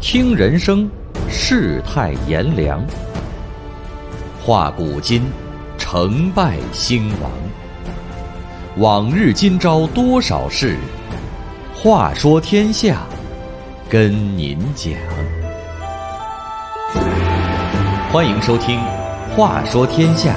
听人生，世态炎凉；话古今，成败兴亡。往日今朝多少事，话说天下，跟您讲。欢迎收听《话说天下》。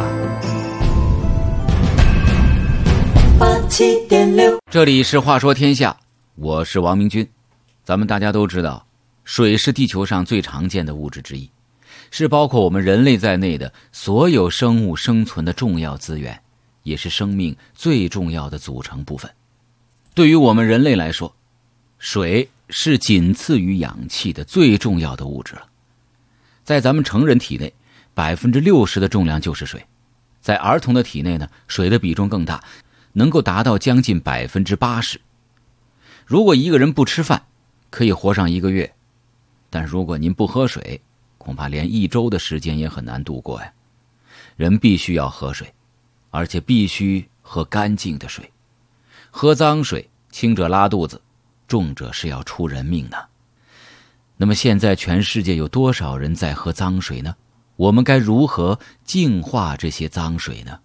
这里是话说天下，我是王明君。咱们大家都知道，水是地球上最常见的物质之一，是包括我们人类在内的所有生物生存的重要资源，也是生命最重要的组成部分。对于我们人类来说，水是仅次于氧气的最重要的物质了。在咱们成人体内，60%的重量就是水。在儿童的体内呢，水的比重更大，能够达到将近80%。如果一个人不吃饭，可以活上1个月，但如果您不喝水，恐怕连1周的时间也很难度过呀。人必须要喝水，而且必须喝干净的水。喝脏水，轻者拉肚子，重者是要出人命的。那么现在全世界有多少人在喝脏水呢？我们该如何净化这些脏水呢？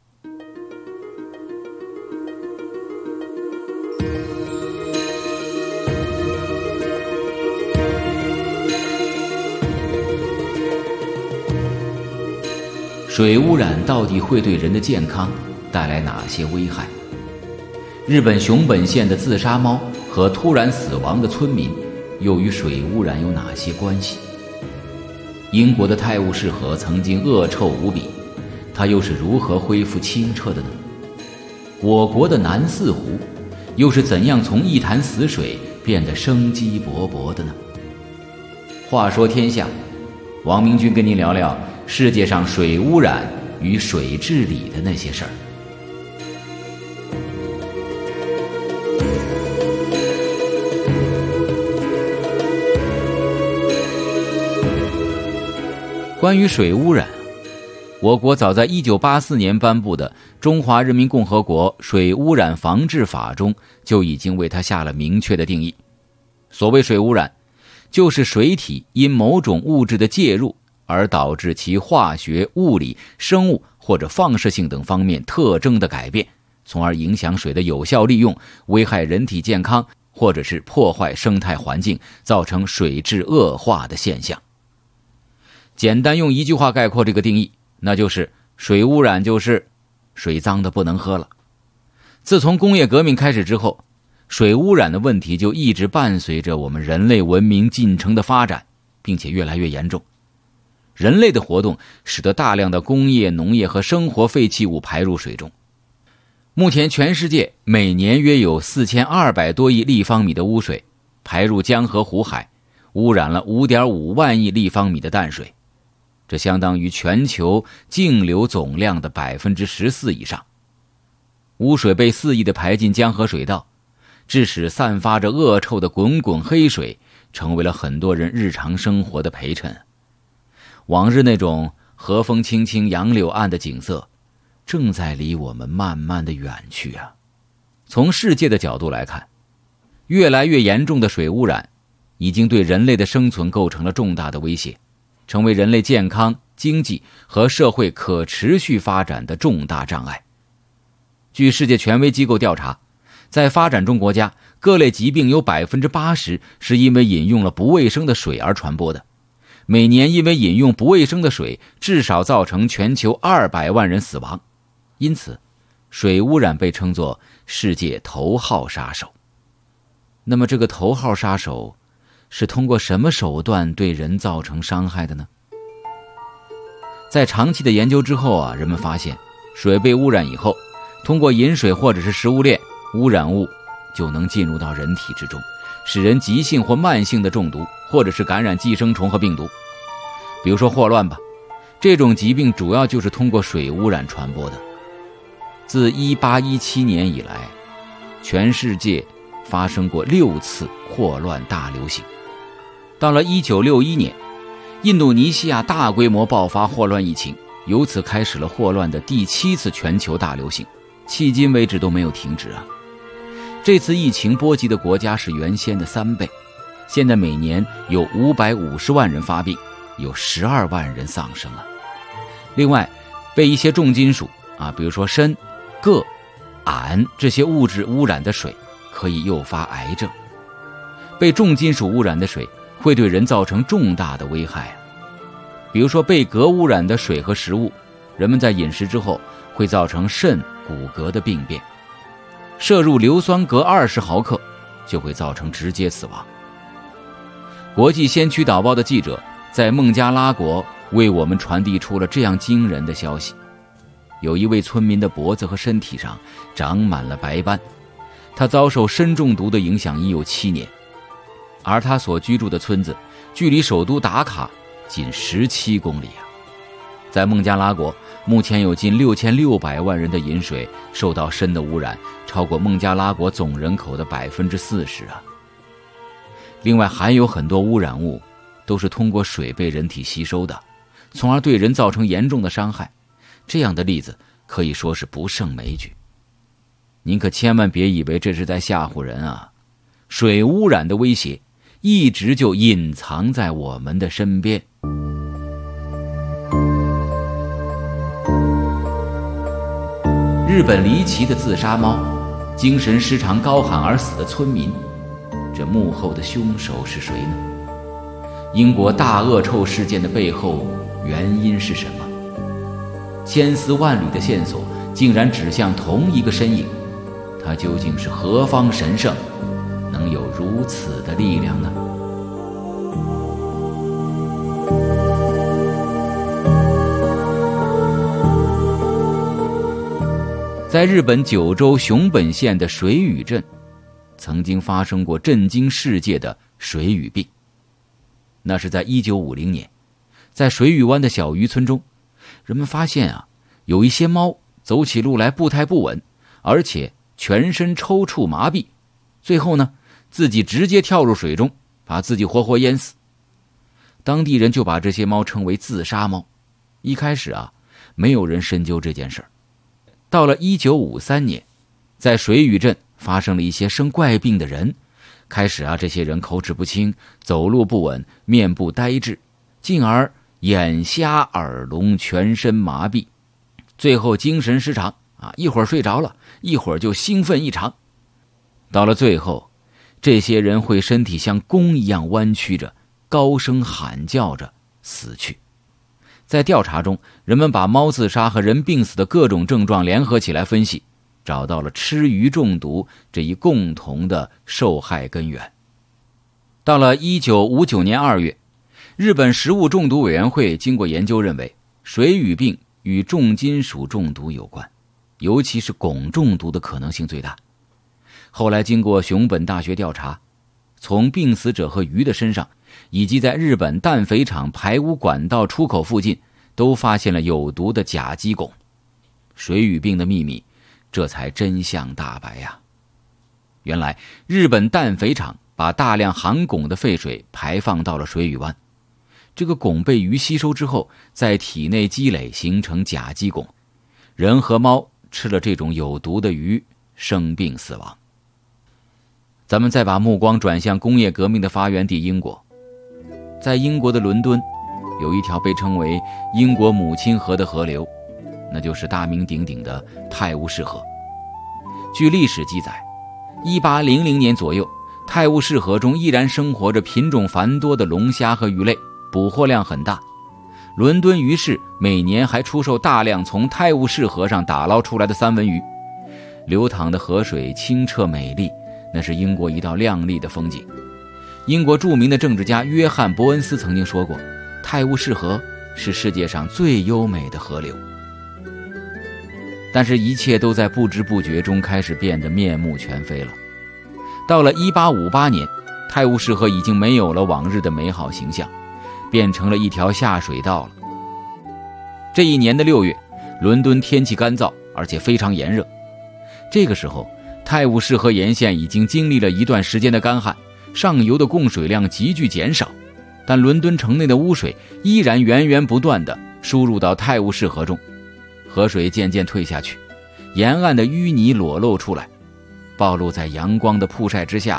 水污染到底会对人的健康带来哪些危害？日本熊本县的自杀猫和突然死亡的村民又与水污染有哪些关系？英国的泰晤士河曾经恶臭无比，它又是如何恢复清澈的呢？我国的南四湖又是怎样从一潭死水变得生机勃勃的呢？话说天下，王明君跟您聊聊世界上水污染与水治理的那些事儿。关于水污染，我国早在1984年颁布的《中华人民共和国水污染防治法》中就已经为它下了明确的定义。所谓水污染，就是水体因某种物质的介入而导致其化学、物理、生物或者放射性等方面特征的改变，从而影响水的有效利用，危害人体健康，或者是破坏生态环境，造成水质恶化的现象。简单用一句话概括这个定义，那就是水污染就是水脏的不能喝了。自从工业革命开始之后，水污染的问题就一直伴随着我们人类文明进程的发展，并且越来越严重。人类的活动使得大量的工业、农业和生活废弃物排入水中。目前全世界每年约有4200多亿立方米的污水排入江河湖海，污染了5.5万亿立方米的淡水，这相当于全球净流总量的14%以上。污水被肆意地排进江河水道，致使散发着恶臭的滚滚黑水成为了很多人日常生活的陪衬。往日那种和风轻轻、杨柳岸的景色，正在离我们慢慢的远去啊。从世界的角度来看，越来越严重的水污染已经对人类的生存构成了重大的威胁，成为人类健康、经济和社会可持续发展的重大障碍。据世界权威机构调查，在发展中国家，各类疾病有 80% 是因为饮用了不卫生的水而传播的。每年因为饮用不卫生的水，至少造成全球200万人死亡。因此，水污染被称作世界头号杀手。那么这个头号杀手是通过什么手段对人造成伤害的呢？在长期的研究之后啊，人们发现水被污染以后，通过饮水或者是食物链，污染物就能进入到人体之中，使人急性或慢性的中毒，或者是感染寄生虫和病毒。比如说霍乱吧，这种疾病主要就是通过水污染传播的。自1817年以来，全世界发生过6次霍乱大流行。到了1961年，印度尼西亚大规模爆发霍乱疫情，由此开始了霍乱的第7次全球大流行，迄今为止都没有停止啊。这次疫情波及的国家是原先的3倍， 现在每年有550万人发病，有12万人丧生了。另外，被一些重金属比如说砷、铬、铵这些物质污染的水可以诱发癌症。被重金属污染的水会对人造成重大的危害比如说被镉污染的水和食物，人们在饮食之后会造成肾、骨骼的病变。摄入硫酸镉20毫克就会造成直接死亡。国际先驱导报的记者在孟加拉国为我们传递出了这样惊人的消息：有一位村民的脖子和身体上长满了白斑，他遭受砷中毒的影响已有7年，而他所居住的村子距离首都达卡仅17公里在孟加拉国，目前有近6600万人的饮水受到砷的污染，超过孟加拉国总人口的40%另外，还有很多污染物都是通过水被人体吸收的，从而对人造成严重的伤害。这样的例子可以说是不胜枚举。您可千万别以为这是在吓唬人水污染的威胁一直就隐藏在我们的身边。日本离奇的自杀猫，精神失常高喊而死的村民，这幕后的凶手是谁呢？英国大恶臭事件的背后原因是什么？千丝万缕的线索竟然指向同一个身影，他究竟是何方神圣，能有如此的力量呢？在日本九州熊本县的水俣镇，曾经发生过震惊世界的水俣病。那是在1950年，在水俣湾的小渔村中，人们发现有一些猫走起路来步态不稳，而且全身抽搐麻痹，最后呢，自己直接跳入水中，把自己活活淹死。当地人就把这些猫称为自杀猫。一开始没有人深究这件事儿。到了1953年，在水俣镇发生了一些生怪病的人，开始这些人口齿不清，走路不稳，面部呆滞，进而眼瞎耳聋，全身麻痹，最后精神失常一会儿睡着了，一会儿就兴奋异常。到了最后，这些人会身体像弓一样弯曲着，高声喊叫着死去。在调查中，人们把猫自杀和人病死的各种症状联合起来分析，找到了吃鱼中毒这一共同的受害根源。到了1959年2月，日本食物中毒委员会经过研究认为，水俣病与重金属中毒有关，尤其是汞中毒的可能性最大。后来经过熊本大学调查，从病死者和鱼的身上，以及在日本氮肥厂排污管道出口附近，都发现了有毒的甲基汞。水俣病的秘密这才真相大白原来日本氮肥厂把大量含汞的废水排放到了水俣湾，这个汞被鱼吸收之后，在体内积累形成甲基汞，人和猫吃了这种有毒的鱼，生病死亡。咱们再把目光转向工业革命的发源地英国。在英国的伦敦，有一条被称为英国母亲河的河流，那就是大名鼎鼎的泰晤士河。据历史记载，1800年左右，泰晤士河中依然生活着品种繁多的龙虾和鱼类，捕获量很大。伦敦鱼市每年还出售大量从泰晤士河上打捞出来的三文鱼。流淌的河水清澈美丽，那是英国一道亮丽的风景。英国著名的政治家约翰·伯恩斯曾经说过，泰晤士河是世界上最优美的河流。但是一切都在不知不觉中开始变得面目全非了。到了1858年，泰晤士河已经没有了往日的美好形象，变成了一条下水道了。这一年的6月，伦敦天气干燥，而且非常炎热。这个时候，泰晤士河沿线已经经历了一段时间的干旱，上游的供水量急剧减少，但伦敦城内的污水依然源源不断地输入到泰晤士河中。河水渐渐退下去，沿岸的淤泥裸露出来，暴露在阳光的曝晒之下，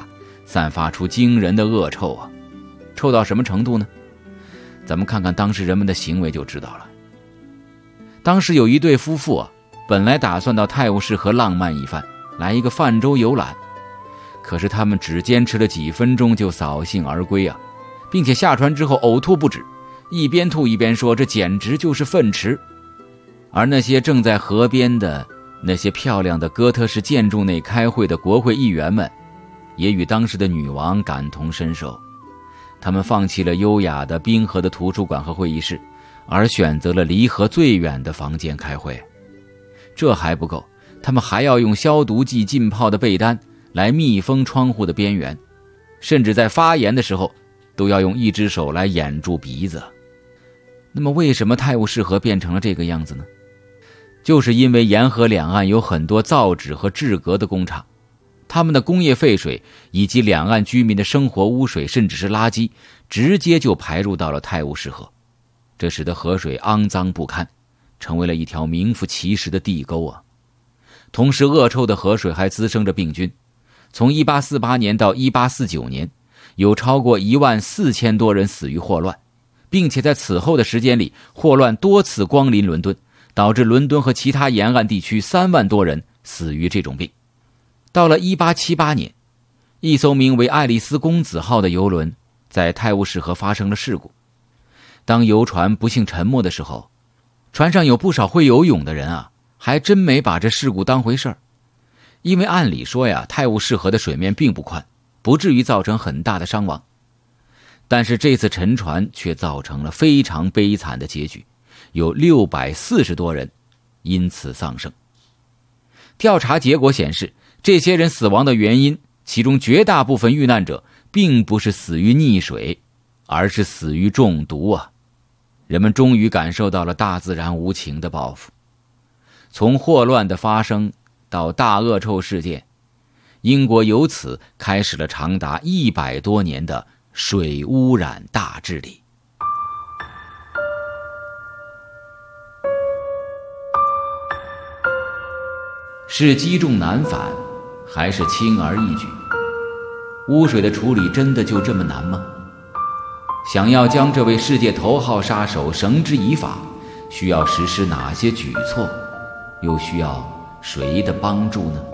散发出惊人的恶臭啊！臭到什么程度呢？咱们看看当时人们的行为就知道了。当时有一对夫妇啊，本来打算到泰晤士河浪漫一番，来一个泛舟游览，可是他们只坚持了几分钟就扫兴而归啊，并且下船之后呕吐不止，一边吐一边说这简直就是粪池。而那些正在河边的那些漂亮的哥特式建筑内开会的国会议员们，也与当时的女王感同身受。他们放弃了优雅的冰河的图书馆和会议室，而选择了离河最远的房间开会。这还不够，他们还要用消毒剂浸泡的被单来密封窗户的边缘，甚至在发言的时候都要用一只手来掩住鼻子。那么为什么泰晤士河变成了这个样子呢？就是因为沿河两岸有很多造纸和制革的工厂，他们的工业废水以及两岸居民的生活污水甚至是垃圾直接就排入到了泰晤士河，这使得河水肮脏不堪，成为了一条名副其实的地沟啊。同时恶臭的河水还滋生着病菌，从1848年到1849年有超过14000多人死于霍乱，并且在此后的时间里霍乱多次光临伦敦，导致伦敦和其他沿岸地区3万多人死于这种病。到了1878年，一艘名为爱丽丝公子号的游轮在泰晤士河发生了事故。当游船不幸沉没的时候，船上有不少会游泳的人啊，还真没把这事故当回事儿。因为按理说呀，泰晤士河的水面并不宽，不至于造成很大的伤亡。但是这次沉船却造成了非常悲惨的结局，有640多人因此丧生。调查结果显示，这些人死亡的原因，其中绝大部分遇难者并不是死于溺水，而是死于中毒啊！人们终于感受到了大自然无情的报复。从霍乱的发生到大恶臭事件，英国由此开始了长达100多年的水污染大治理。是积重难返，还是轻而易举？污水的处理真的就这么难吗？想要将这位世界头号杀手绳之以法，需要实施哪些举措？又需要谁的帮助呢？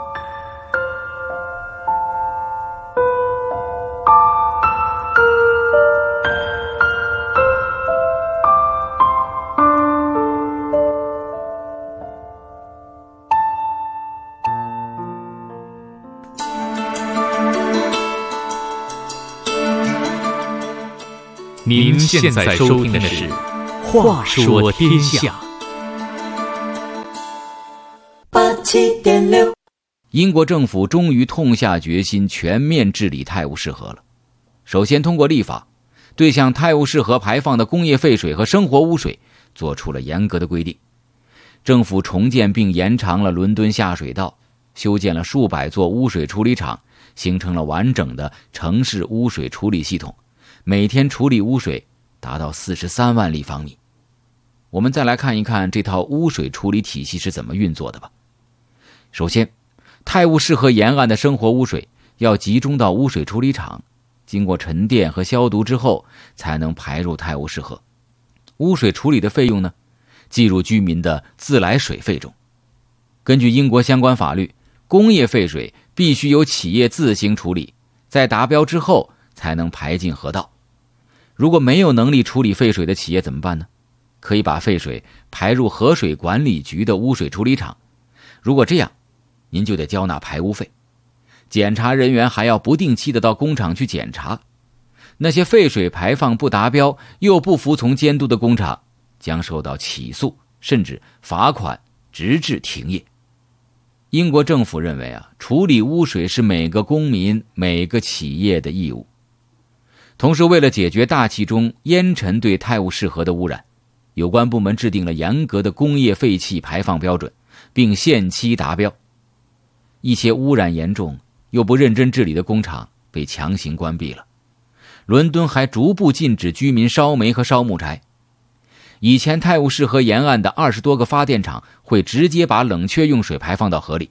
您现在收听的是《话说天下》。 87.6， 英国政府终于痛下决心全面治理泰晤士河了。首先通过立法，对向泰晤士河排放的工业废水和生活污水做出了严格的规定。政府重建并延长了伦敦下水道，修建了数百座污水处理厂，形成了完整的城市污水处理系统，每天处理污水达到43万立方米。我们再来看一看这套污水处理体系是怎么运作的吧。首先，泰晤士河沿岸的生活污水要集中到污水处理厂，经过沉淀和消毒之后才能排入泰晤士河。污水处理的费用呢，计入居民的自来水费中。根据英国相关法律，工业废水必须由企业自行处理，在达标之后才能排进河道。如果没有能力处理废水的企业怎么办呢？可以把废水排入河水管理局的污水处理厂。如果这样，您就得交纳排污费。检查人员还要不定期的到工厂去检查。那些废水排放不达标又不服从监督的工厂将受到起诉甚至罚款，直至停业。英国政府认为处理污水是每个公民每个企业的义务。同时为了解决大气中烟尘对泰晤士河的污染，有关部门制定了严格的工业废气排放标准，并限期达标。一些污染严重又不认真治理的工厂被强行关闭了。伦敦还逐步禁止居民烧煤和烧木柴。以前泰晤士河沿岸的20多个发电厂会直接把冷却用水排放到河里，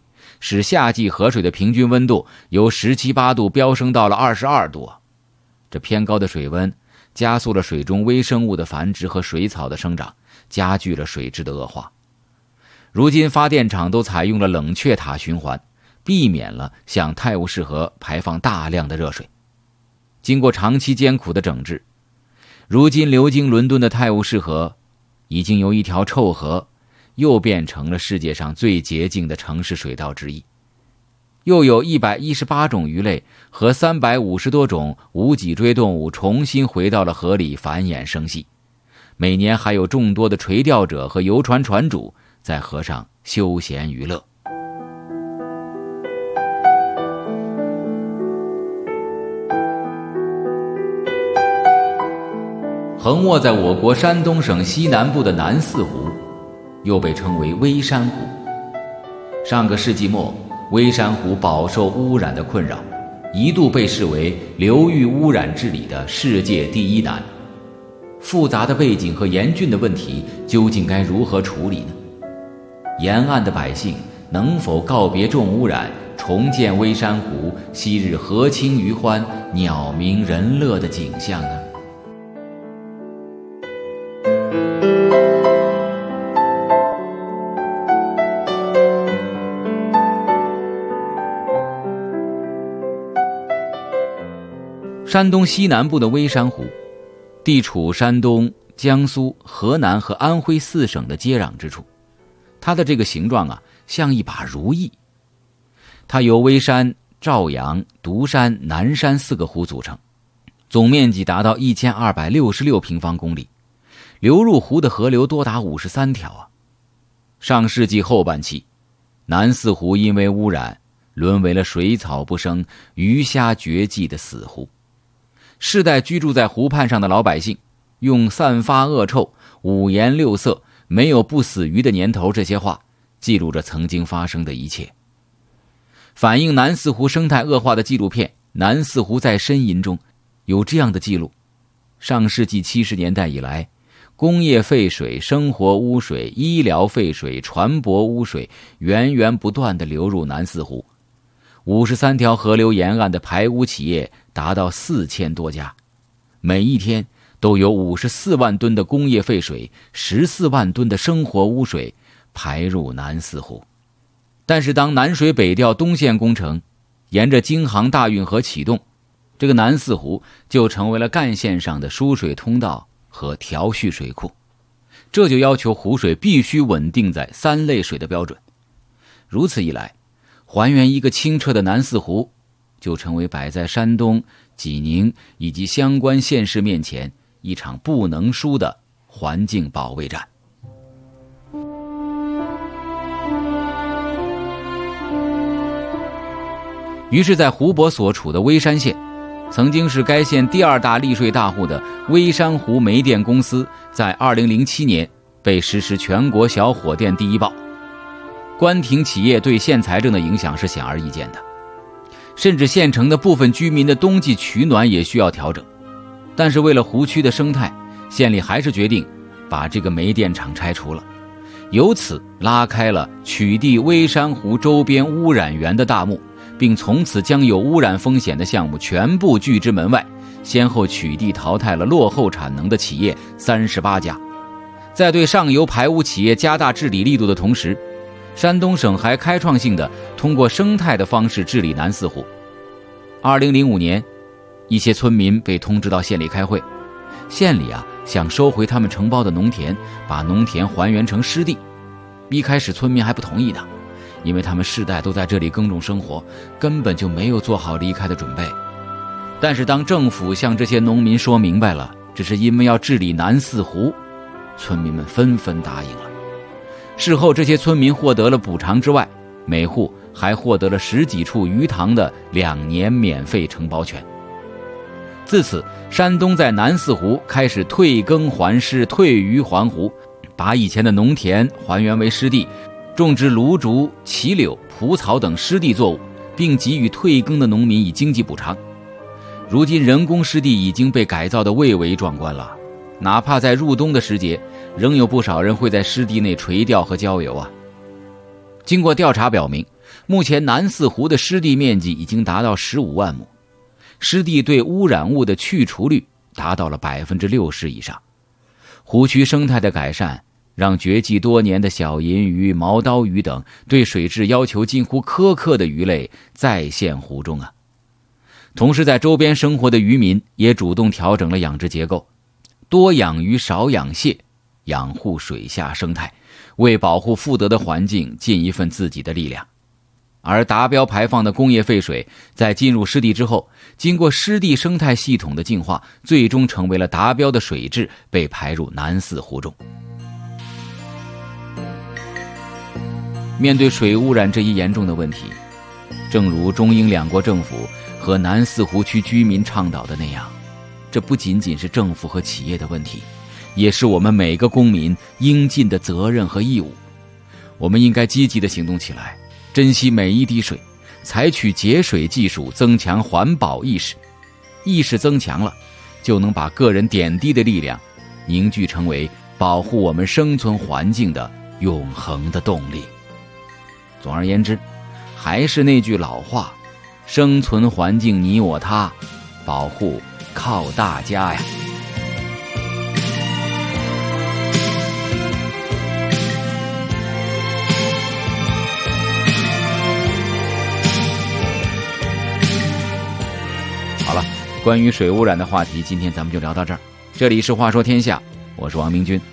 使夏季河水的平均温度由17、8度飙升到了22度。这偏高的水温加速了水中微生物的繁殖和水草的生长，加剧了水质的恶化。如今发电厂都采用了冷却塔循环，避免了向泰晤士河排放大量的热水。经过长期艰苦的整治，如今流经伦敦的泰晤士河已经由一条臭河又变成了世界上最洁净的城市水道之一。又有118种鱼类和350多种无脊椎动物重新回到了河里繁衍生息。每年还有众多的垂钓者和游船船主在河上休闲娱乐。横卧在我国山东省西南部的南四湖，又被称为微山湖。上个世纪末，微山湖饱受污染的困扰，一度被视为流域污染治理的世界第一难。复杂的背景和严峻的问题究竟该如何处理呢？沿岸的百姓能否告别重污染，重建微山湖昔日河清鱼欢、鸟鸣人乐的景象呢？山东西南部的微山湖，地处山东、江苏、河南和安徽4省的接壤之处。它的这个形状像一把如意。它由微山、兆阳、独山、南山4个湖组成，总面积达到1266平方公里，流入湖的河流多达53条。上世纪后半期，南四湖因为污染，沦为了水草不生、鱼虾绝迹的死湖。世代居住在湖畔上的老百姓，用散发恶臭、五颜六色、没有不死鱼的年头这些话，记录着曾经发生的一切。反映南四湖生态恶化的纪录片《南四湖在呻吟》中有这样的记录：上世纪70年代以来，工业废水、生活污水、医疗废水、船舶污水源源不断地流入南四湖。53条河流沿岸的排污企业达到4000多家，每一天都有54万吨的工业废水、14万吨的生活污水排入南四湖。但是当南水北调东线工程沿着京杭大运河启动，这个南四湖就成为了干线上的输水通道和调蓄水库，这就要求湖水必须稳定在3类水的标准。如此一来，还原一个清澈的南四湖就成为摆在山东、济宁以及相关县市面前一场不能输的环境保卫战。于是在湖泊所处的微山县，曾经是该县第2大利税大户的微山湖煤电公司在2007年被实施全国小火电第1报。关停企业对县财政的影响是显而易见的，甚至县城的部分居民的冬季取暖也需要调整。但是为了湖区的生态，县里还是决定把这个煤电厂拆除了，由此拉开了取缔微山湖周边污染源的大幕，并从此将有污染风险的项目全部拒之门外，先后取缔淘汰了落后产能的企业38家。在对上游排污企业加大治理力度的同时，山东省还开创性的通过生态的方式治理南四湖。2005年，一些村民被通知到县里开会，县里想收回他们承包的农田，把农田还原成湿地。一开始村民还不同意的，因为他们世代都在这里耕种生活，根本就没有做好离开的准备。但是当政府向这些农民说明白了，这是因为要治理南四湖，村民们纷纷答应了。事后这些村民获得了补偿之外，每户还获得了10几处鱼塘的2年免费承包权。自此，山东在南四湖开始退耕还湿、退鱼还湖，把以前的农田还原为湿地，种植芦竹、杞柳、蒲草等湿地作物，并给予退耕的农民以经济补偿。如今人工湿地已经被改造得蔚为壮观了，哪怕在入冬的时节，仍有不少人会在湿地内垂钓和郊游。经过调查表明， 目前南四湖的湿地面积已经达到15万亩，湿地对污染物的去除率达到了60%以上。湖区生态的改善让绝迹多年的小银鱼、毛刀鱼等对水质要求近乎苛刻的鱼类再现湖中啊。同时在周边生活的渔民也主动调整了养殖结构，多养鱼少养蟹，养护水下生态，为保护富德的环境尽一份自己的力量。而达标排放的工业废水在进入湿地之后，经过湿地生态系统的净化，最终成为了达标的水质，被排入南四湖中。面对水污染这一严重的问题，正如中英两国政府和南四湖区居民倡导的那样，这不仅仅是政府和企业的问题，也是我们每个公民应尽的责任和义务。我们应该积极地行动起来，珍惜每一滴水，采取节水技术，增强环保意识。意识增强了，就能把个人点滴的力量凝聚成为保护我们生存环境的永恒的动力。总而言之，还是那句老话，生存环境你我他，保护靠大家呀。好了，关于水污染的话题，今天咱们就聊到这儿。这里是话说天下，我是王明君。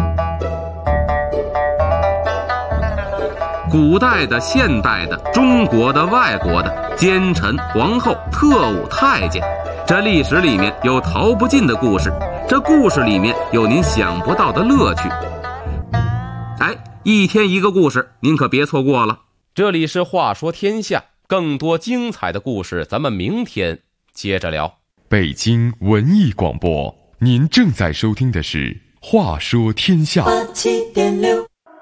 古代的、现代的、中国的、外国的，奸臣、皇后、特务、太监，这历史里面有逃不尽的故事，这故事里面有您想不到的乐趣。一天一个故事，您可别错过了。这里是话说天下，更多精彩的故事咱们明天接着聊。 北京文艺广播，您正在收听的是话说天下。 87.6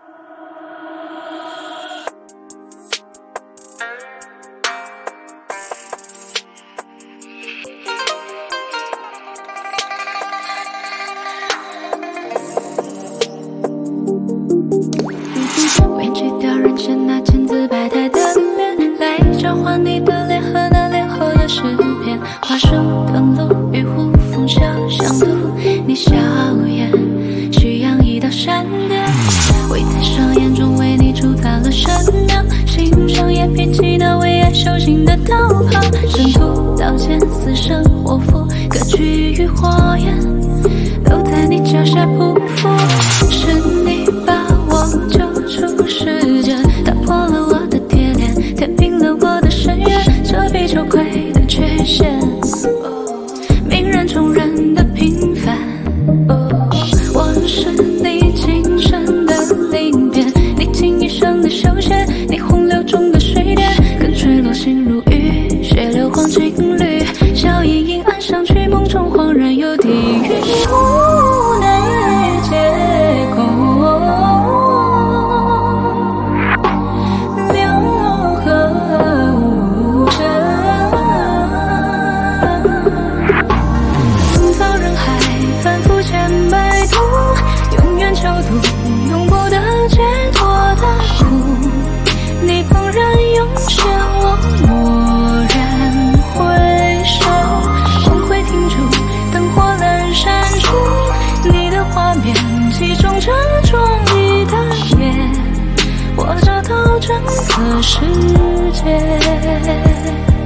花树登陆，与虎风小相渡，你笑颜徐扬一道闪电，我在双眼中为你铸造了神庙，心上也编辑那为爱修行的道袍，神徒刀剑死生活符，各居于火焰，都在你脚下匍匐，是你把我救出世间，打破了我的铁链，填平了我的深渊，遮蔽羞愧的缺陷，泯然众人的平凡，我是你今生的灵变，你尽一生的修仙，你洪流中的水点，跟坠落心如雨，血流黄金缕，笑盈盈按上去，梦中恍然有地狱，无奈皆空，流河无声，造人海反复千百度，永远囚徒永不得解脱的苦，你怦然涌现，我蓦然回首，光辉停住，灯火阑珊处，你的画面击中这壮丽的夜，我找到整个世界。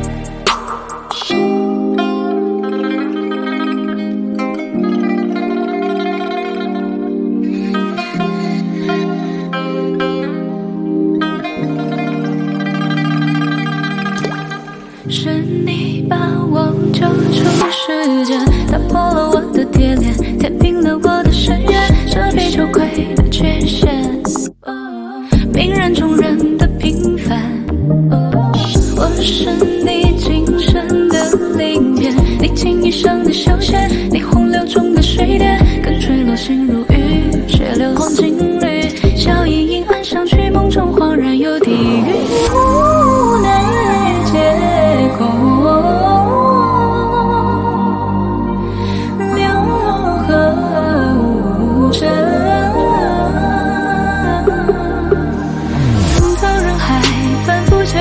是你把我救出世间，打破了我的铁链，填平了我的深渊，遮蔽羞愧的缺陷，泯然众人的平凡，我是你今生的灵变，你尽一生的修仙，你洪流中的水点，跟坠落心如雨，血流黄金缕，笑盈盈按上去，梦中恍然有地狱，无奈皆空，流河无声，造人海反复千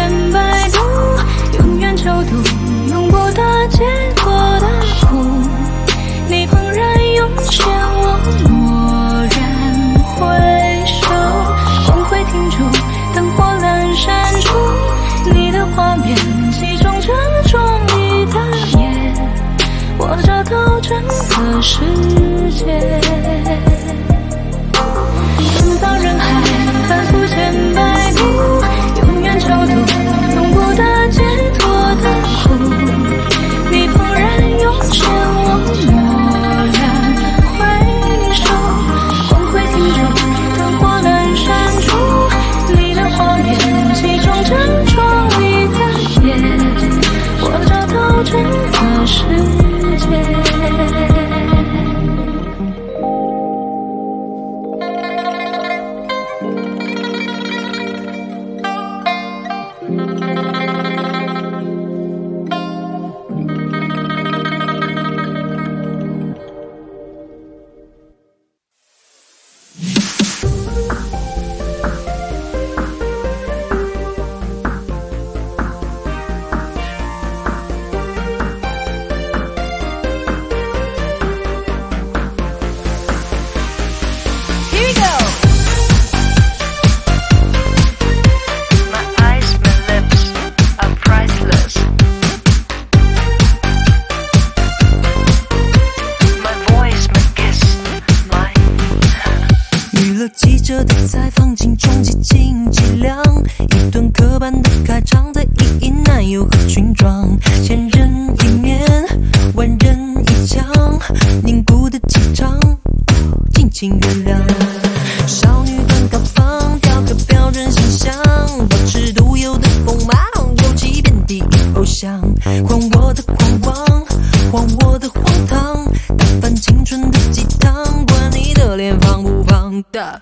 的世界。拥抱人海，反复千百度，永远超脱永不得解脱的苦。你怦然涌现，我蓦然回首，光辉停住，灯火阑珊处，你的画面，其中珍重你的眼，我找到整个世界。 记者的采访，尽中极尽剂量，一顿刻板的开场，在意义男友和裙装，千人一面，万人一腔，凝固的气场，尽情原谅。少女端高仿，雕刻标准形象，保持独有的锋芒，勇气遍地偶像，狂我的狂妄，荒我的荒唐，打翻青春的鸡汤，管你的脸放不放大。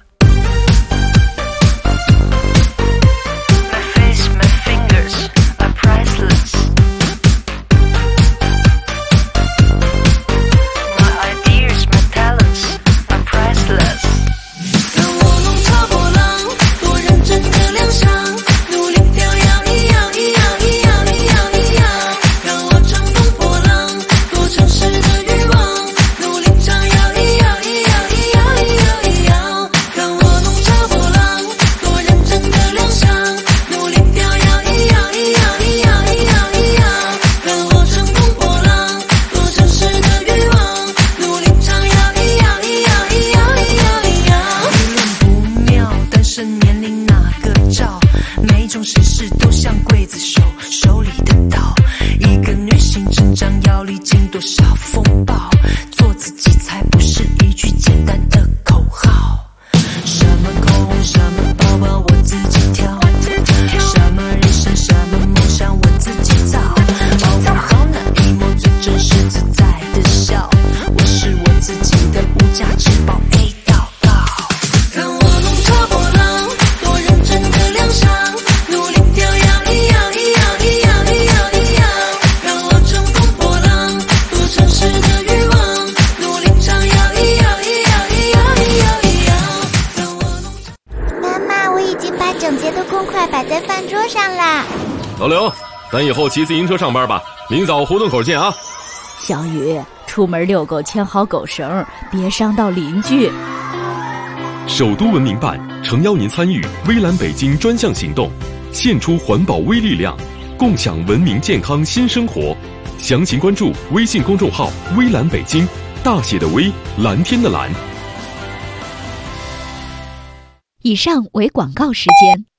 老刘，咱以后骑自行车上班吧，明早胡同口见啊。 小雨，出门遛狗牵好狗绳，别伤到邻居。 首都文明办诚邀您参与微蓝北京专项行动，献出环保微力量，共享文明健康新生活。详情关注微信公众号微蓝北京，大写的微，蓝天的蓝。 以上为广告时间。